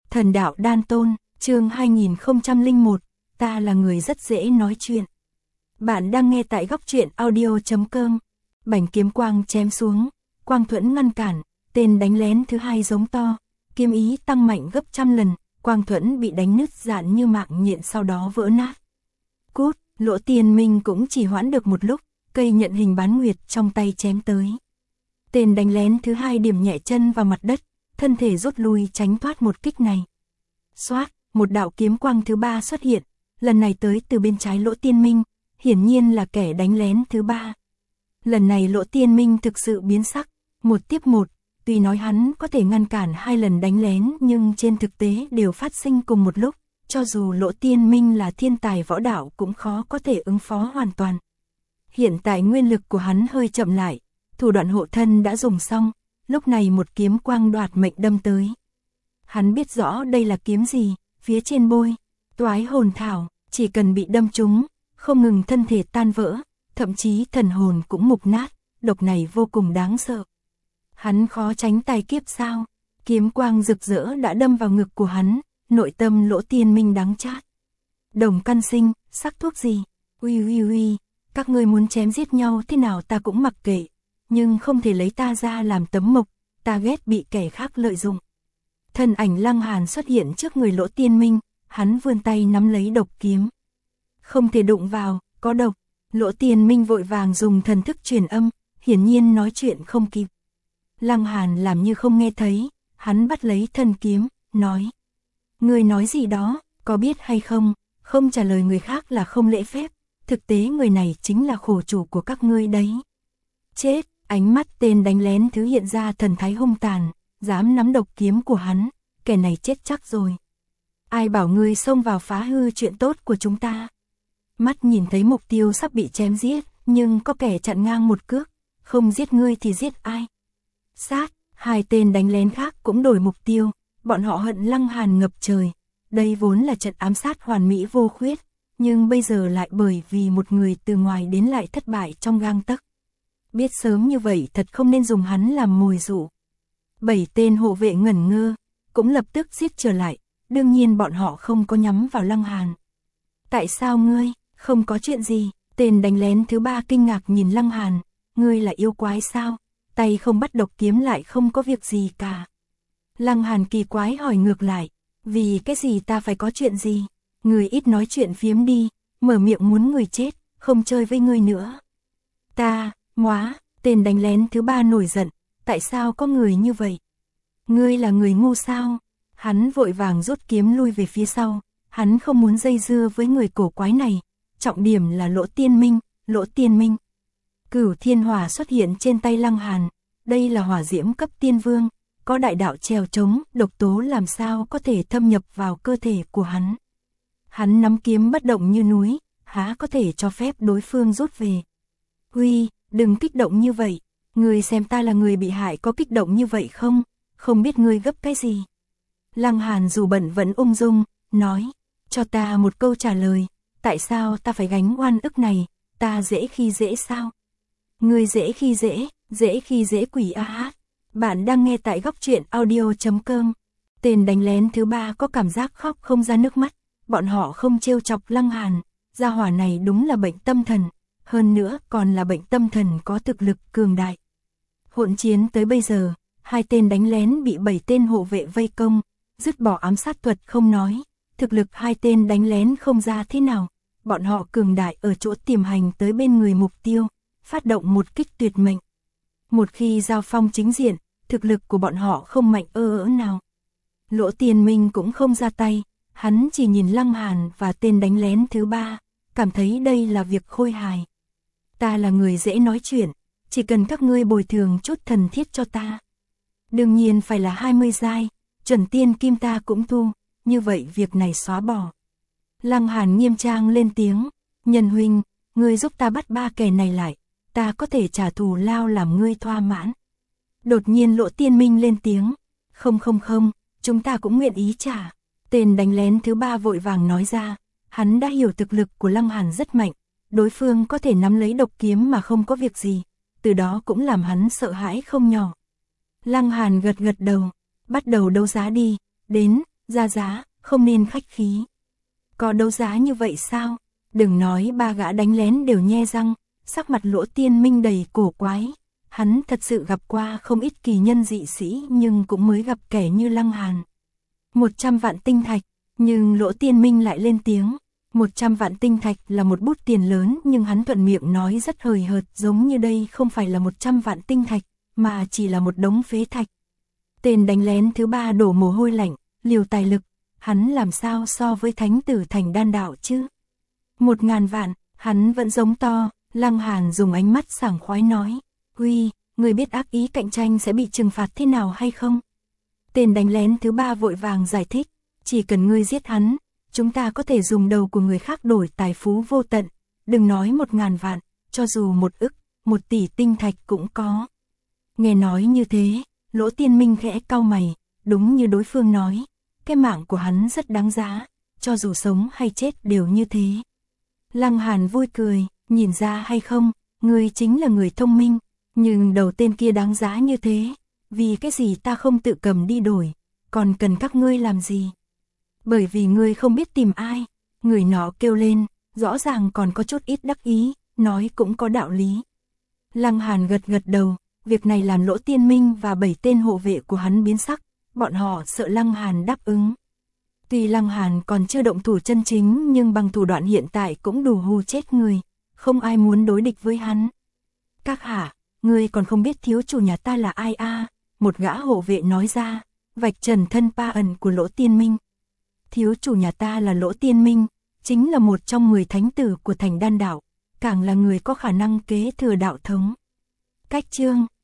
Thần đạo đan tôn, chương 2001, ta là người rất dễ nói chuyện. Bạn đang nghe tại góc truyện audio.com. Bảnh kiếm quang chém xuống, quang thuẫn ngăn cản, tên đánh lén thứ hai giống to, kiếm ý tăng mạnh gấp trăm lần, quang thuẫn bị đánh nứt dạn như mạng nhện sau đó vỡ nát. Cút, Lỗ Tiên Minh cũng chỉ hoãn được một lúc, cây nhận hình bán nguyệt trong tay chém tới. Tên đánh lén thứ hai điểm nhẹ chân vào mặt đất, thân thể rút lui tránh thoát một kích này. Xoát, một đạo kiếm quang thứ ba xuất hiện, lần này tới từ bên trái Lỗ Tiên Minh, hiển nhiên là kẻ đánh lén thứ ba. Lần này Lỗ Tiên Minh thực sự biến sắc, một tiếp một, tuy nói hắn có thể ngăn cản hai lần đánh lén nhưng trên thực tế đều phát sinh cùng một lúc, cho dù Lỗ Tiên Minh là thiên tài võ đạo cũng khó có thể ứng phó hoàn toàn. Hiện tại nguyên lực của hắn hơi chậm lại, thủ đoạn hộ thân đã dùng xong, lúc này một kiếm quang đoạt mệnh đâm tới. Hắn biết rõ đây là kiếm gì, phía trên bôi, toái hồn thảo, chỉ cần bị đâm trúng, không ngừng thân thể tan vỡ, thậm chí thần hồn cũng mục nát, độc này vô cùng đáng sợ. Hắn khó tránh tai kiếp sao? Kiếm quang rực rỡ đã đâm vào ngực của hắn, nội tâm Lỗ Tiên Minh đắng chát. Đồng căn sinh, sắc thuốc gì? Uy, các ngươi muốn chém giết nhau thế nào ta cũng mặc kệ, nhưng không thể lấy ta ra làm tấm mộc, ta ghét bị kẻ khác lợi dụng. Thân ảnh Lăng Hàn xuất hiện trước người Lỗ Tiên Minh, hắn vươn tay nắm lấy độc kiếm. Không thể đụng vào, có độc. Lỗ Tiên Minh vội vàng dùng thần thức truyền âm, hiển nhiên nói chuyện không kịp. Lăng Hàn làm như không nghe thấy, hắn bắt lấy thân kiếm, nói. Người nói gì đó, có biết hay không, không trả lời người khác là không lễ phép, thực tế người này chính là khổ chủ của các ngươi đấy. Chết, ánh mắt tên đánh lén thứ hiện ra thần thái hung tàn, dám nắm độc kiếm của hắn, kẻ này chết chắc rồi. Ai bảo ngươi xông vào phá hư chuyện tốt của chúng ta. Mắt nhìn thấy mục tiêu sắp bị chém giết, nhưng có kẻ chặn ngang một cước, không giết ngươi thì giết ai. Sát, hai tên đánh lén khác cũng đổi mục tiêu, bọn họ hận Lăng Hàn ngập trời. Đây vốn là trận ám sát hoàn mỹ vô khuyết, nhưng bây giờ lại bởi vì một người từ ngoài đến lại thất bại trong gang tấc. Biết sớm như vậy thật không nên dùng hắn làm mồi dụ. 7 tên hộ vệ ngẩn ngơ, cũng lập tức giết trở lại, đương nhiên bọn họ không có nhắm vào Lăng Hàn. Tại sao ngươi, không có chuyện gì, tên đánh lén thứ ba kinh ngạc nhìn Lăng Hàn, ngươi là yêu quái sao, tay không bắt độc kiếm lại không có việc gì cả. Lăng Hàn kỳ quái hỏi ngược lại, vì cái gì ta phải có chuyện gì, ngươi ít nói chuyện phiếm đi, mở miệng muốn người chết, không chơi với ngươi nữa. Ta, tên đánh lén thứ ba nổi giận, tại sao có người như vậy? Ngươi là người ngu sao? Hắn vội vàng rút kiếm lui về phía sau, hắn không muốn dây dưa với người cổ quái này, trọng điểm là Lỗ Tiên Minh. Cửu thiên hỏa xuất hiện trên tay Lăng Hàn, đây là hỏa diễm cấp tiên vương, có đại đạo trèo trống, độc tố làm sao có thể thâm nhập vào cơ thể của hắn. Hắn nắm kiếm bất động như núi, há có thể cho phép đối phương rút về. Huy, đừng kích động như vậy, ngươi xem ta là người bị hại có kích động như vậy không, không biết ngươi gấp cái gì. Lăng Hàn dù bận vẫn ung dung, nói, cho ta một câu trả lời, tại sao ta phải gánh oan ức này, ta dễ khi dễ sao? Ngươi dễ khi dễ quỷ a hát. Bạn đang nghe tại góc truyện audio.com. Tên đánh lén thứ ba có cảm giác khóc không ra nước mắt, bọn họ không trêu chọc Lăng Hàn, gia hỏa này đúng là bệnh tâm thần, hơn nữa còn là bệnh tâm thần có thực lực cường đại. Hỗn chiến tới bây giờ, hai tên đánh lén bị 7 tên hộ vệ vây công, dứt bỏ ám sát thuật không nói, thực lực hai tên đánh lén không ra thế nào, bọn họ cường đại ở chỗ tiềm hành tới bên người mục tiêu, phát động một kích tuyệt mệnh. Một khi giao phong chính diện, thực lực của bọn họ không mạnh nào. Lỗ Tiên Minh cũng không ra tay, hắn chỉ nhìn Lăng Hàn và tên đánh lén thứ ba, cảm thấy đây là việc khôi hài. Ta là người dễ nói chuyện, chỉ cần các ngươi bồi thường chút thần thiết cho ta. Đương nhiên phải là 20 giai, chuẩn tiên kim ta cũng thu, như vậy việc này xóa bỏ. Lăng Hàn nghiêm trang lên tiếng, Nhân huynh, ngươi giúp ta bắt 3 kẻ này lại, ta có thể trả thù lao làm ngươi thỏa mãn. Đột nhiên Lỗ Tiên Minh lên tiếng, không, chúng ta cũng nguyện ý trả. Tên đánh lén thứ ba vội vàng nói ra, hắn đã hiểu thực lực của Lăng Hàn rất mạnh, đối phương có thể nắm lấy độc kiếm mà không có việc gì, từ đó cũng làm hắn sợ hãi không nhỏ. Lăng Hàn gật đầu, bắt đầu đấu giá đi, đến, Ra giá, không nên khách khí. Có đấu giá như vậy sao? Đừng nói ba gã đánh lén đều nhe răng, sắc mặt Lỗ Tiên Minh đầy cổ quái. Hắn thật sự gặp qua không ít kỳ nhân dị sĩ nhưng cũng mới gặp kẻ như Lăng Hàn. 100 vạn tinh thạch, nhưng Lỗ Tiên Minh lại lên tiếng. 100 vạn tinh thạch là một bút tiền lớn nhưng hắn thuận miệng nói rất hời hợt, giống như đây không phải là 100 vạn tinh thạch, mà chỉ là một đống phế thạch. Tên đánh lén thứ ba đổ mồ hôi lạnh, liều tài lực, hắn làm sao so với thánh tử Thành Đan đạo chứ? 1000 vạn, hắn vẫn giống to. Lăng Hàn dùng ánh mắt sảng khoái nói, Huy, người biết ác ý cạnh tranh sẽ bị trừng phạt thế nào hay không? Tên đánh lén thứ ba vội vàng giải thích, chỉ cần ngươi giết hắn, chúng ta có thể dùng đầu của người khác đổi tài phú vô tận, đừng nói 1000 vạn, cho dù 1 ức, 1 tỷ tinh thạch cũng có. Nghe nói như thế, Lỗ Tiên Minh khẽ cau mày, đúng như đối phương nói, cái mạng của hắn rất đáng giá, cho dù sống hay chết đều như thế. Lăng Hàn vui cười, nhìn ra hay không, ngươi chính là người thông minh, nhưng đầu tên kia đáng giá như thế, vì cái gì ta không tự cầm đi đổi, còn cần các ngươi làm gì? Bởi vì ngươi không biết tìm ai. Người nọ kêu lên, rõ ràng còn có chút ít đắc ý, nói cũng có đạo lý. Lăng Hàn gật gật đầu, việc này làm Lỗ Tiên Minh và 7 tên hộ vệ của hắn biến sắc, bọn họ sợ Lăng Hàn đáp ứng. Tuy Lăng Hàn còn chưa động thủ chân chính nhưng bằng thủ đoạn hiện tại cũng đủ hù chết người, không ai muốn đối địch với hắn. Các hạ, ngươi còn không biết thiếu chủ nhà ta là ai à? Một gã hộ vệ nói ra, vạch trần thân pa ẩn của Lỗ Tiên Minh. Thiếu chủ nhà ta là Lỗ Tiên Minh, chính là một trong 10 thánh tử của Thành Đan đạo, càng là người có khả năng kế thừa đạo thống. Cách chương